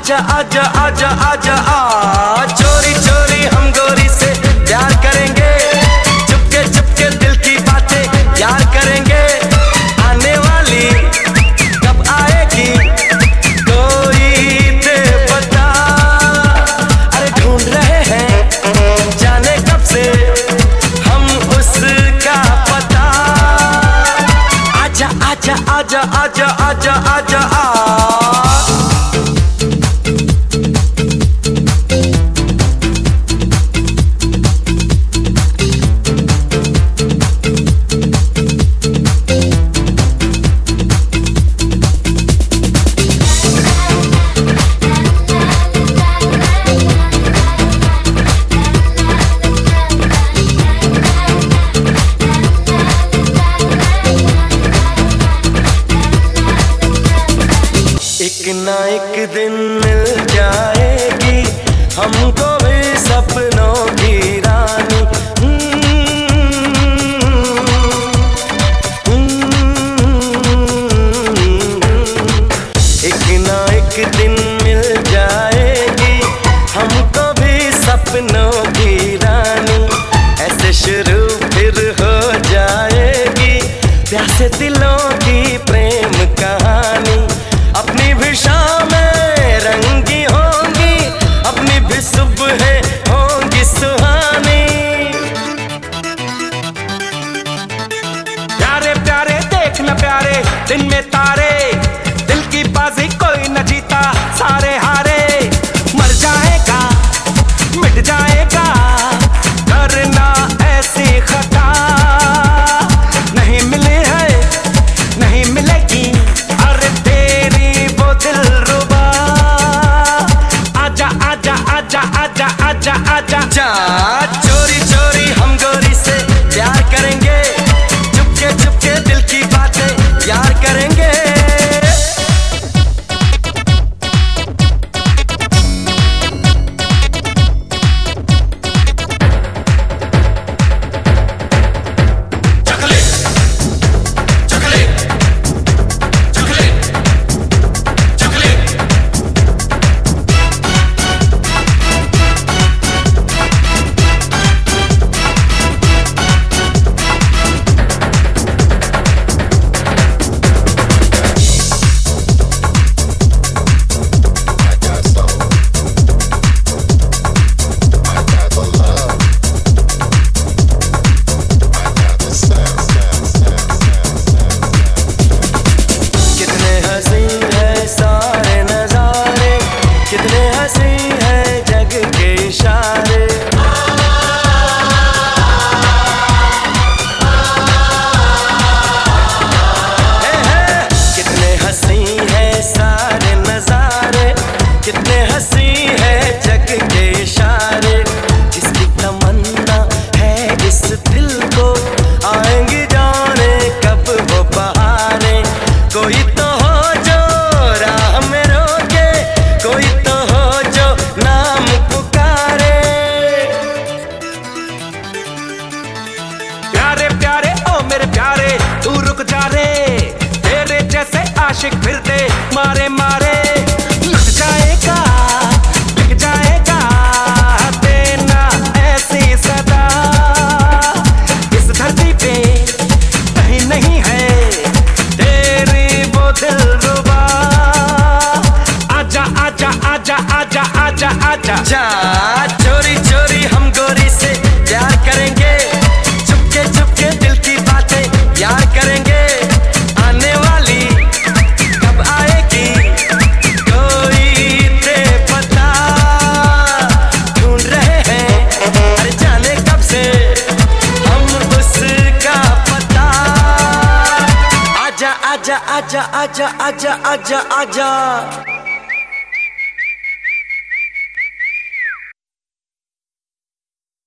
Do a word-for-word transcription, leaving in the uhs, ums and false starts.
आजा आजा आजा आजा आ चोरी चोरी हम गोरी से प्यार करेंगे, चुपके चुपके दिल की बातें यार करेंगे। आने वाली कब आएगी कोई दे बता, अरे ढूंढ रहे हैं जाने कब से हम उसका पता। आजा आजा आजा आजा आजा आजा आ एक ना एक दिन मिल जाएगी हमको भी सपनों की रानी। एक ना एक दिन मिल जाएगी हमको भी सपनों की रानी। ऐसे शुरू फिर हो जाएगी प्यासे दिलों की प्रेम कहानी। अपनी भी शामें रंगी होंगी, अपनी भी सुबहें होंगी सुहानी। प्यारे प्यारे देखना प्यारे दिन में तारे, दिल की बाजी कोई न जीता सारे हारे। मर जाएगा मिट जाएगा करना ऐसी खता, नहीं मिली है नहीं मिलेगी अरे तेरी वो दिलरुबा। आजा आजा आजा आजा आजा आजा जा चोरी चोरी हम गोरी से प्यार करेंगे, चुपके चुपके दिल की बातें यार करेंगे। कितने हंसी है जग के इशारे, जिसकी तमन्ना है इस दिल को आएंगी जाने कब वो बहारें। कोई तो हो जो राह में रोके, कोई तो हो जो नाम पुकारे। प्यारे प्यारे ओ मेरे प्यारे तू रुक जा रे, तेरे जैसे आशिक फिरते मारे मारे। जाएगा बिक जाएगा देना ऐसी सदा, इस धरती पे कहीं नहीं है तेरी वो दिलरुबा। आजा आजा आजा आजा आजा आजा जा चोरी चोरी हम गोरी से प्यार करेंगे, चुपके चुपके दिल की बातें यार करेंगे। आने वाली कब आएगी आजा आजा आजा आजा आजा आजा।